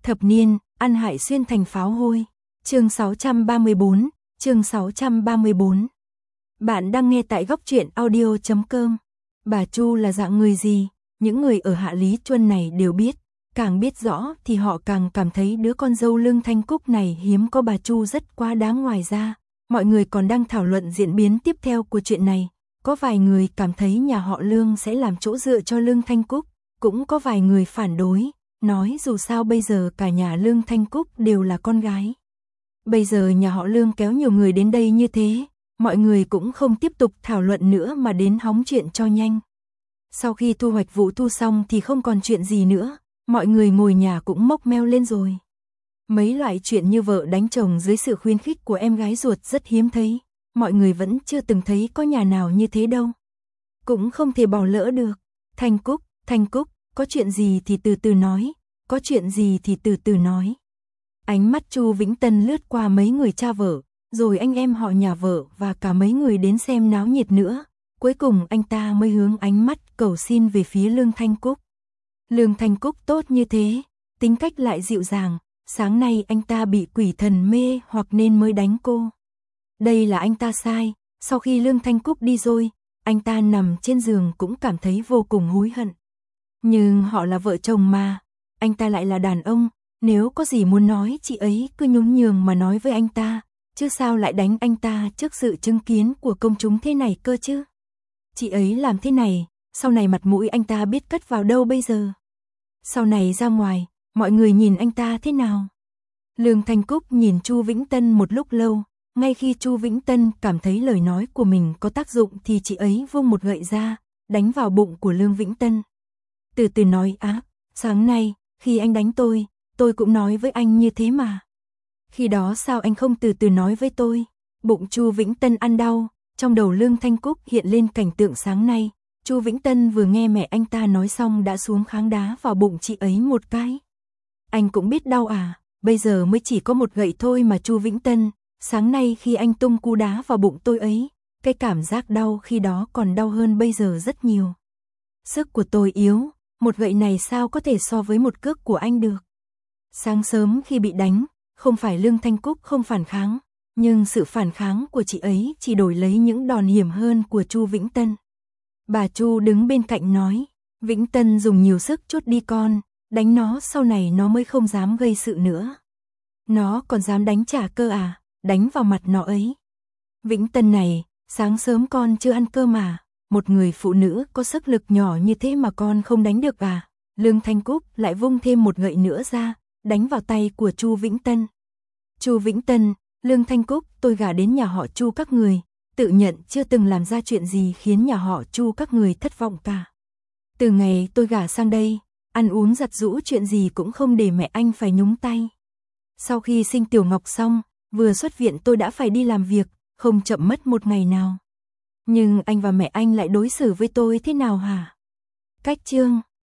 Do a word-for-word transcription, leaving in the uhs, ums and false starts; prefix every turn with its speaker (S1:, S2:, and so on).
S1: Thập niên, ăn hại xuyên thành pháo hôi. Chương sáu trăm ba mươi bốn, chương sáu trăm ba mươi bốn. Bạn đang nghe tại góc truyện audio chấm com. Bà Chu là dạng người gì? Những người ở Hạ Lý Chuân này đều biết, càng biết rõ thì họ càng cảm thấy đứa con dâu Lương Thanh Cúc này hiếm có bà Chu rất quá đáng. Ngoài ra, mọi người còn đang thảo luận diễn biến tiếp theo của chuyện này. Có vài người cảm thấy nhà họ Lương sẽ làm chỗ dựa cho Lương Thanh Cúc, cũng có vài người phản đối, nói dù sao bây giờ cả nhà Lương Thanh Cúc đều là con gái. Bây giờ nhà họ Lương kéo nhiều người đến đây như thế, mọi người cũng không tiếp tục thảo luận nữa mà đến hóng chuyện cho nhanh. Sau khi thu hoạch vụ thu xong thì không còn chuyện gì nữa, mọi người ngồi nhà cũng mốc meo lên rồi. Mấy loại chuyện như vợ đánh chồng dưới sự khuyến khích của em gái ruột rất hiếm thấy, mọi người vẫn chưa từng thấy có nhà nào như thế đâu. Cũng không thể bỏ lỡ được. Thanh Cúc, Thanh Cúc, có chuyện gì thì từ từ nói, có chuyện gì thì từ từ nói. Ánh mắt Chu Vĩnh Tân lướt qua mấy người cha vợ, rồi anh em họ nhà vợ và cả mấy người đến xem náo nhiệt nữa. Cuối cùng anh ta mới hướng ánh mắt cầu xin về phía Lương Thanh Cúc. Lương Thanh Cúc tốt như thế, tính cách lại dịu dàng, sáng nay anh ta bị quỷ thần mê hoặc nên mới đánh cô. Đây là anh ta sai, sau khi Lương Thanh Cúc đi rồi, anh ta nằm trên giường cũng cảm thấy vô cùng hối hận. Nhưng họ là vợ chồng mà, anh ta lại là đàn ông, nếu có gì muốn nói chị ấy cứ nhún nhường mà nói với anh ta, chứ sao lại đánh anh ta trước sự chứng kiến của công chúng thế này cơ chứ. Chị ấy làm thế này, sau này mặt mũi anh ta biết cất vào đâu bây giờ. Sau này ra ngoài, mọi người nhìn anh ta thế nào? Lương Thanh Cúc nhìn Chu Vĩnh Tân một lúc lâu, ngay khi Chu Vĩnh Tân cảm thấy lời nói của mình có tác dụng thì chị ấy vung một gậy ra, đánh vào bụng của Lương Vĩnh Tân. Từ từ nói á, sáng nay, khi anh đánh tôi, tôi cũng nói với anh như thế mà. Khi đó sao anh không từ từ nói với tôi? Bụng Chu Vĩnh Tân ăn đau, trong đầu Lương Thanh Cúc hiện lên cảnh tượng sáng nay. Chu Vĩnh Tân vừa nghe mẹ anh ta nói xong đã xuống kháng đá vào bụng chị ấy một cái. Anh cũng biết đau à, bây giờ mới chỉ có một gậy thôi mà Chu Vĩnh Tân, sáng nay khi anh tung cú đá vào bụng tôi ấy, cái cảm giác đau khi đó còn đau hơn bây giờ rất nhiều. Sức của tôi yếu, một gậy này sao có thể so với một cước của anh được. Sáng sớm khi bị đánh, không phải Lương Thanh Cúc không phản kháng, nhưng sự phản kháng của chị ấy chỉ đổi lấy những đòn hiểm hơn của Chu Vĩnh Tân. Bà Chu đứng bên cạnh nói, Vĩnh Tân dùng nhiều sức chút đi con, đánh nó sau này nó mới không dám gây sự nữa. Nó còn dám đánh trả cơ à, đánh vào mặt nó ấy. Vĩnh Tân này, sáng sớm con chưa ăn cơm mà, một người phụ nữ có sức lực nhỏ như thế mà con không đánh được à. Lương Thanh Cúc lại vung thêm một gậy nữa ra, đánh vào tay của Chu Vĩnh Tân. Chu Vĩnh Tân, Lương Thanh Cúc, tôi gả đến nhà họ Chu các người, tự nhận chưa từng làm ra chuyện gì khiến nhà họ Chu các người thất vọng cả. Từ ngày tôi gả sang đây, ăn uống giặt giũ chuyện gì cũng không để mẹ anh phải nhúng tay. Sau khi sinh Tiểu Ngọc xong, vừa xuất viện tôi đã phải đi làm việc, không chậm mất một ngày nào. Nhưng anh và mẹ anh lại đối xử với tôi thế nào hả? Cách chương